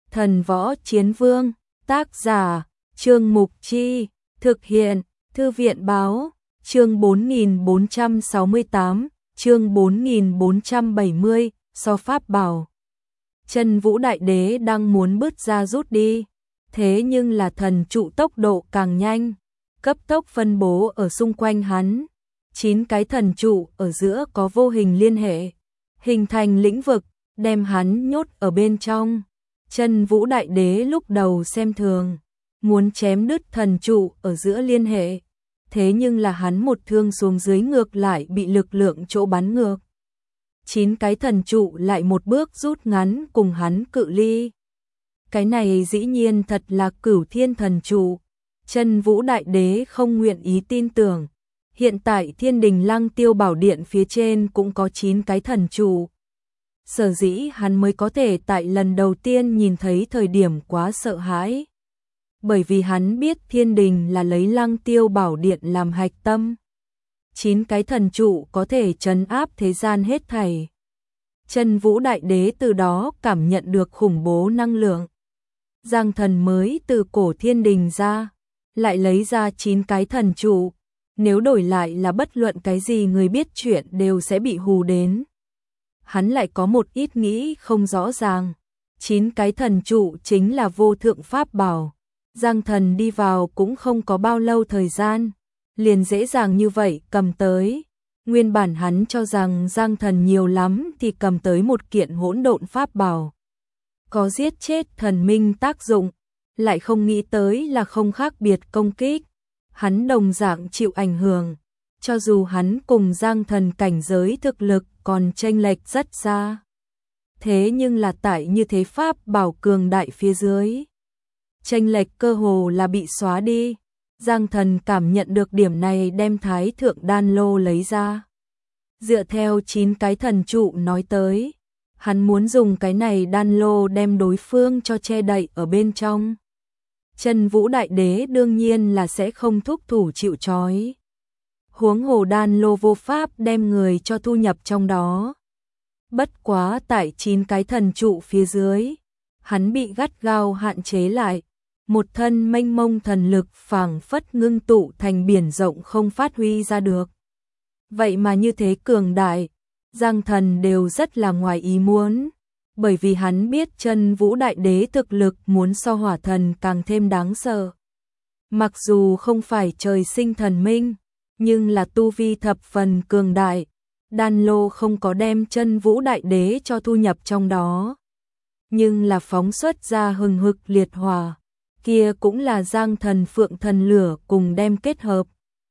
Thần Võ Chiến Vương, tác giả, Trương Mục Chi, thực hiện, Thư viện Báo, chương 4468, chương 4470, so pháp bảo. Chân Vũ Đại Đế đang muốn bứt ra rút đi, thế nhưng là thần trụ tốc độ càng nhanh, cấp tốc phân bố ở xung quanh hắn. 9 cái thần trụ ở giữa có vô hình liên hệ, hình thành lĩnh vực, đem hắn nhốt ở bên trong. Chân Vũ Đại Đế lúc đầu xem thường, muốn chém đứt thần trụ ở giữa liên hệ, thế nhưng là hắn một thương xuống dưới ngược lại bị lực lượng chỗ bắn ngược. 9 cái thần trụ lại một bước rút ngắn cùng hắn cự ly. Cái này dĩ nhiên thật là Cửu Thiên thần trụ. Chân Vũ Đại Đế không nguyện ý tin tưởng. Hiện tại Thiên Đình Lăng Tiêu Bảo Điện phía trên cũng có 9 cái thần trụ. Sở dĩ hắn mới có thể tại lần đầu tiên nhìn thấy thời điểm quá sợ hãi. Bởi vì hắn biết Thiên Đình là lấy Lăng Tiêu Bảo Điện làm hạch tâm. 9 cái thần trụ có thể trấn áp thế gian hết thảy. Chân Vũ Đại Đế từ đó cảm nhận được khủng bố năng lượng. Giang Thần mới từ cổ Thiên Đình ra, lại lấy ra 9 cái thần trụ. Nếu đổi lại là bất luận cái gì người biết chuyện đều sẽ bị hù đến. Hắn lại có một ít nghĩ không rõ ràng. 9 cái thần trụ chính là vô thượng pháp bảo. Giang Thần đi vào cũng không có bao lâu thời gian, liền dễ dàng như vậy cầm tới. Nguyên bản hắn cho rằng Giang Thần nhiều lắm thì cầm tới một kiện hỗn độn pháp bảo, có giết chết thần minh tác dụng, lại không nghĩ tới là không khác biệt công kích. Hắn đồng dạng chịu ảnh hưởng, cho dù hắn cùng Giang Thần cảnh giới thực lực còn chênh lệch rất xa. Thế nhưng là tại như thế pháp bảo cường đại phía dưới, chênh lệch cơ hồ là bị xóa đi. Giang Thần cảm nhận được điểm này, đem Thái Thượng Đan Lô lấy ra. Dựa theo 9 cái thần trụ nói tới, hắn muốn dùng cái này đan lô đem đối phương cho che đậy ở bên trong. Chân Vũ Đại Đế đương nhiên là sẽ không thúc thủ chịu trói. Huống hồ đan lô vô pháp đem người cho thu nhập trong đó. Bất quá tại 9 cái thần trụ phía dưới, hắn bị gắt gao hạn chế lại. Một thân mênh mông thần lực phảng phất ngưng tụ thành biển rộng không phát huy ra được. Vậy mà như thế cường đại, Giang Thần đều rất là ngoài ý muốn. Bởi vì hắn biết Chân Vũ Đại Đế thực lực muốn so Hỏa Thần càng thêm đáng sợ. Mặc dù không phải trời sinh thần minh, nhưng là tu vi thập phần cường đại. Đan lô không có đem Chân Vũ Đại Đế cho thu nhập trong đó, nhưng là phóng xuất ra hừng hực liệt hỏa. Kia cũng là Giang Thần Phượng Thần Lửa cùng đem kết hợp.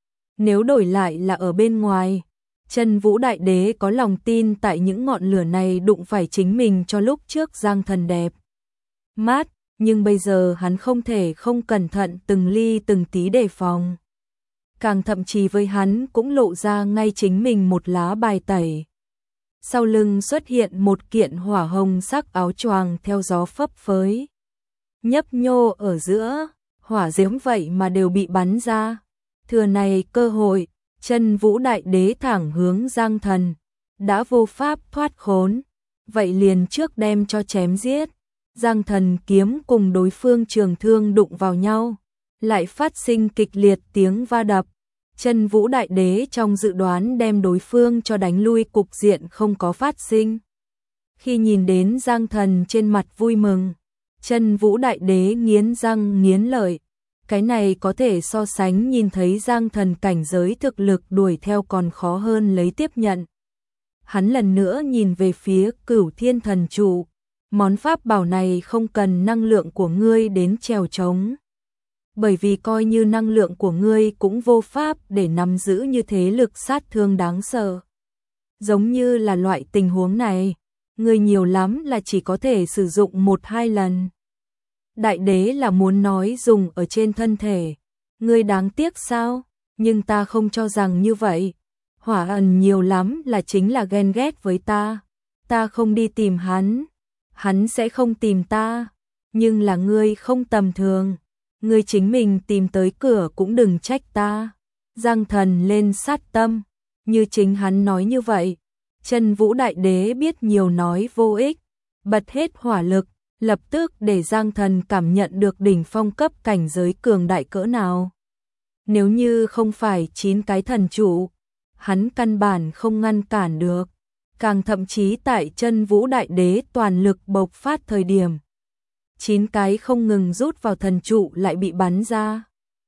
Nếu đổi lại là ở bên ngoài, Chân Vũ Đại Đế có lòng tin tại những ngọn lửa này đụng phải chính mình cho lúc trước Giang Thần đẹp mát, nhưng bây giờ hắn không thể không cẩn thận từng ly từng tí đề phòng. Càng thậm chí với hắn cũng lộ ra ngay chính mình một lá bài tẩy. Sau lưng xuất hiện một kiện hỏa hồng sắc áo choàng theo gió phấp phới. Nhấp nhô ở giữa, hỏa diễm vậy mà đều bị bắn ra. Thừa này cơ hội, Chân Vũ Đại Đế thẳng hướng Giang Thần, đã vô pháp thoát khốn, vậy liền trước đem cho chém giết. Giang Thần kiếm cùng đối phương trường thương đụng vào nhau, lại phát sinh kịch liệt tiếng va đập. Chân Vũ Đại Đế trong dự đoán đem đối phương cho đánh lui, cục diện không có phát sinh. Khi nhìn đến Giang Thần trên mặt vui mừng, Chân Vũ Đại Đế nghiến răng nghiến lợi. Cái này có thể so sánh nhìn thấy Giang Thần cảnh giới thực lực đuổi theo còn khó hơn lấy tiếp nhận. Hắn lần nữa nhìn về phía Cửu Thiên thần trụ. Món pháp bảo này không cần năng lượng của ngươi đến trèo trống. Bởi vì coi như năng lượng của ngươi cũng vô pháp để nắm giữ như thế lực sát thương đáng sợ. Giống như là loại tình huống này, ngươi nhiều lắm là chỉ có thể sử dụng 1-2 lần. Đại Đế là muốn nói dùng ở trên thân thể. Ngươi đáng tiếc sao? Nhưng ta không cho rằng như vậy. Hỏa Ẩn nhiều lắm là chính là ghen ghét với ta. Ta không đi tìm hắn, hắn sẽ không tìm ta. Nhưng là ngươi không tầm thường. Ngươi chính mình tìm tới cửa cũng đừng trách ta. Giang Thần lên sát tâm. Như chính hắn nói như vậy. Chân Vũ Đại Đế biết nhiều nói vô ích. Bật hết hỏa lực. lập tức để Giang Thần cảm nhận được đỉnh phong cấp cảnh giới cường đại cỡ nào. Nếu như không phải 9 cái thần trụ, hắn căn bản không ngăn cản được, càng thậm chí tại Chân Vũ Đại Đế toàn lực bộc phát thời điểm, 9 cái không ngừng rút vào thần trụ lại bị bắn ra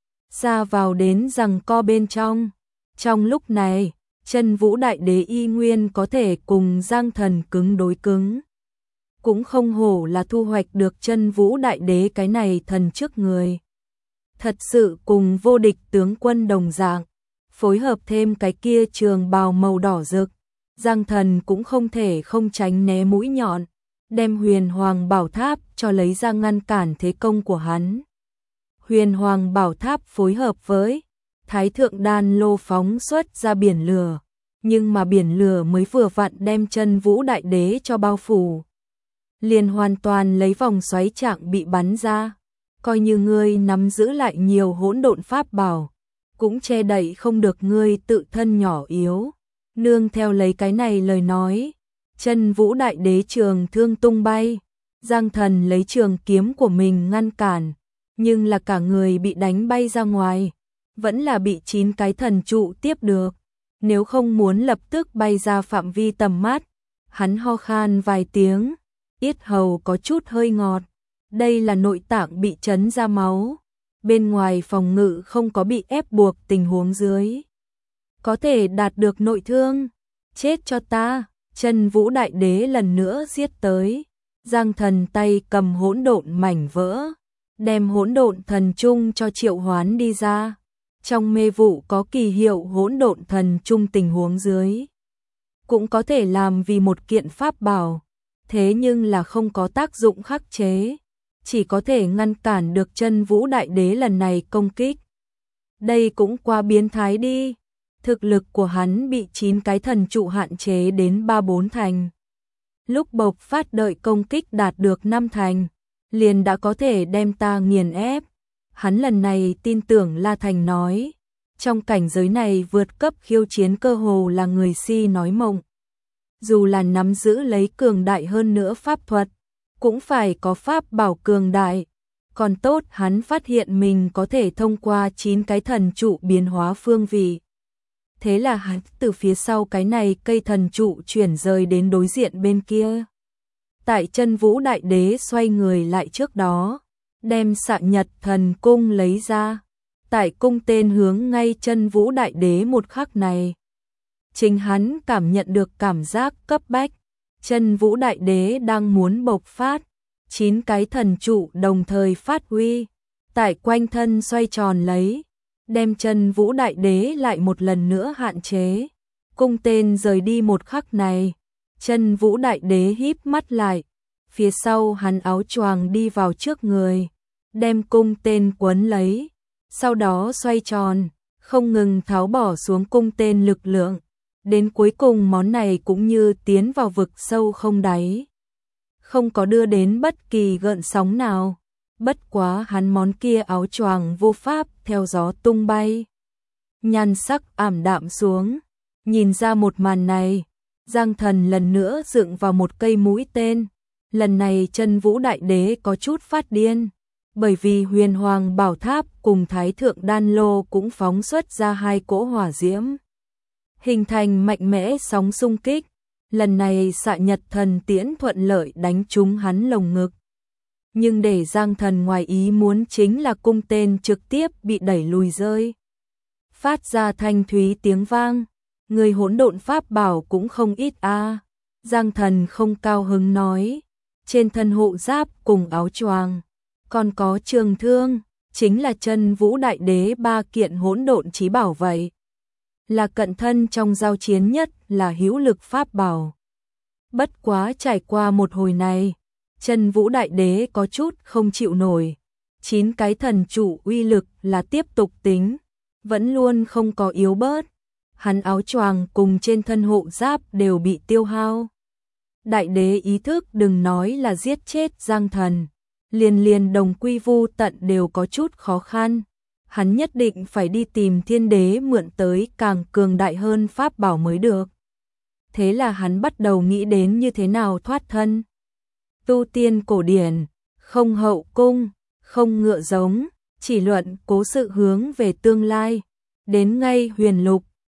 vào đến giằng co bên trong. Trong lúc này, Chân Vũ Đại Đế y nguyên có thể cùng Giang Thần cứng đối cứng. Cũng không hổ là thu hoạch được Chân Vũ Đại Đế cái này thần trước người. Thật sự cùng vô địch tướng quân đồng dạng, phối hợp thêm cái kia trường bào màu đỏ rực, Giang Thần cũng không thể không tránh né mũi nhọn, đem Huyền Hoàng Bảo Tháp cho lấy ra ngăn cản thế công của hắn. Huyền Hoàng Bảo Tháp phối hợp với Thái Thượng Đan Lô phóng xuất ra biển lửa, nhưng mà biển lửa mới vừa vặn đem Chân Vũ Đại Đế cho bao phủ, liền hoàn toàn lấy vòng xoáy trạng bị bắn ra. Coi như ngươi nắm giữ lại nhiều hỗn độn pháp bảo, cũng che đậy không được ngươi tự thân nhỏ yếu. Nương theo lấy cái này lời nói, Chân Vũ Đại Đế trường thương tung bay, Giang Thần lấy trường kiếm của mình ngăn cản, nhưng là cả người bị đánh bay ra ngoài, vẫn là bị 9 cái thần trụ tiếp được. Nếu không muốn lập tức bay ra phạm vi tầm mắt, hắn ho khan vài tiếng, yết hầu có chút hơi ngọt. Đây là nội tạng bị chấn ra máu, bên ngoài phòng ngự không có bị ép buộc tình huống dưới, có thể đạt được nội thương. Chết cho ta! Chân Vũ Đại Đế lần nữa giết tới. Giang Thần tay cầm hỗn độn mảnh vỡ, đem hỗn độn thần trung cho triệu hoán đi ra. Trong mê vụ có kỳ hiệu hỗn độn thần trung tình huống dưới, cũng có thể làm vì một kiện pháp bảo, thế nhưng là không có tác dụng khắc chế, chỉ có thể ngăn cản được Chân Vũ Đại Đế lần này công kích. Đây cũng quá biến thái đi. Thực lực của hắn bị 9 cái thần trụ hạn chế đến 3-4 thành. Lúc bộc phát đợi công kích đạt được 5 thành, liền đã có thể đem ta nghiền ép. Hắn lần này tin tưởng La Thành nói, trong cảnh giới này vượt cấp khiêu chiến cơ hồ là người si nói mộng. Dù là nắm giữ lấy cường đại hơn nữa pháp thuật, cũng phải có pháp bảo cường đại. Còn tốt hắn phát hiện mình có thể thông qua 9 cái thần trụ biến hóa phương vị. Thế là hắn từ phía sau cái này cây thần trụ chuyển rời đến đối diện bên kia. Tại Chân Vũ Đại Đế xoay người lại trước đó, đem Xạ Nhật Thần Cung lấy ra. Tại cung tên hướng ngay Chân Vũ Đại Đế một khắc này, chính hắn cảm nhận được cảm giác cấp bách. Chân Vũ Đại Đế đang muốn bộc phát, 9 cái thần trụ đồng thời phát huy, tại quanh thân xoay tròn lấy, đem Chân Vũ Đại Đế lại một lần nữa hạn chế. Cung tên rời đi một khắc này, Chân Vũ Đại Đế híp mắt lại, phía sau hắn áo choàng đi vào trước người, đem cung tên quấn lấy, sau đó xoay tròn, không ngừng tháo bỏ xuống cung tên lực lượng. Đến cuối cùng món này cũng như tiến vào vực sâu không đáy, không có đưa đến bất kỳ gợn sóng nào. Bất quá hắn món kia áo choàng vô pháp theo gió tung bay, nhan sắc ảm đạm xuống. Nhìn ra một màn này, Giang Thần lần nữa dựng vào một cây mũi tên. Lần này Chân Vũ Đại Đế có chút phát điên, bởi vì Huyền Hoàng Bảo Tháp cùng Thái Thượng Đan Lô cũng phóng xuất ra 2 cỗ hỏa diễm, hình thành mạnh mẽ sóng xung kích. Lần này Xạ Nhật Thần Tiễn thuận lợi đánh trúng hắn lồng ngực. Nhưng để Giang Thần ngoài ý muốn chính là cung tên trực tiếp bị đẩy lùi rơi, phát ra thanh thúy tiếng vang. Người hỗn độn pháp bảo cũng không ít a. Giang Thần không cao hứng nói, trên thân hộ giáp cùng áo choàng còn có trường thương, chính là Chân Vũ Đại Đế 3 kiện hỗn độn chí bảo vậy. Là cận thân trong giao chiến nhất là hữu lực pháp bảo. Bất quá trải qua một hồi này, Chân Vũ Đại Đế có chút không chịu nổi. 9 cái thần trụ uy lực là tiếp tục tính, vẫn luôn không có yếu bớt. Hắn áo choàng cùng trên thân hộ giáp đều bị tiêu hao. Đại Đế ý thức đừng nói là giết chết Giang Thần, liền đồng quy vu tận đều có chút khó khăn. Hắn nhất định phải đi tìm Thiên Đế mượn tới càng cường đại hơn pháp bảo mới được. Thế là hắn bắt đầu nghĩ đến như thế nào thoát thân. tu tiên cổ điển, không hậu cung, không ngựa giống, chỉ luận cố sự hướng về tương lai. Đến ngay huyền lục,